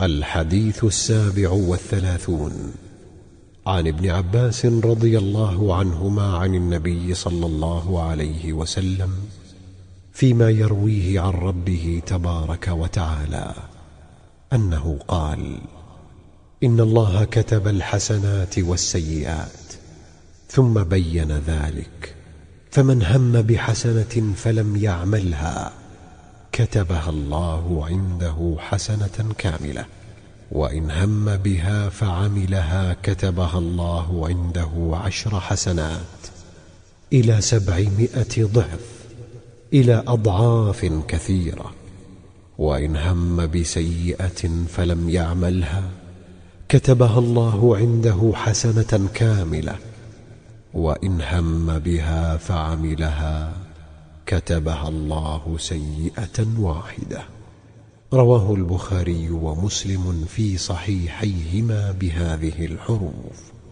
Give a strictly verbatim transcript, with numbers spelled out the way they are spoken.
الحديث السابع والثلاثون. عن ابن عباس رضي الله عنهما عن النبي صلى الله عليه وسلم فيما يرويه عن ربه تبارك وتعالى أنه قال: إن الله كتب الحسنات والسيئات ثم بين ذلك، فمن هم بحسنة فلم يعملها كتبها الله عنده حسنة كاملة، وإن هم بها فعملها كتبها الله عنده عشر حسنات إلى سبعمائة ضعف، إلى أضعاف كثيرة. وإن هم بسيئة فلم يعملها كتبها الله عنده حسنة كاملة، وإن هم بها فعملها كتبها الله سيئة واحدة. رواه البخاري ومسلم في صحيحيهما بهذه الحروف.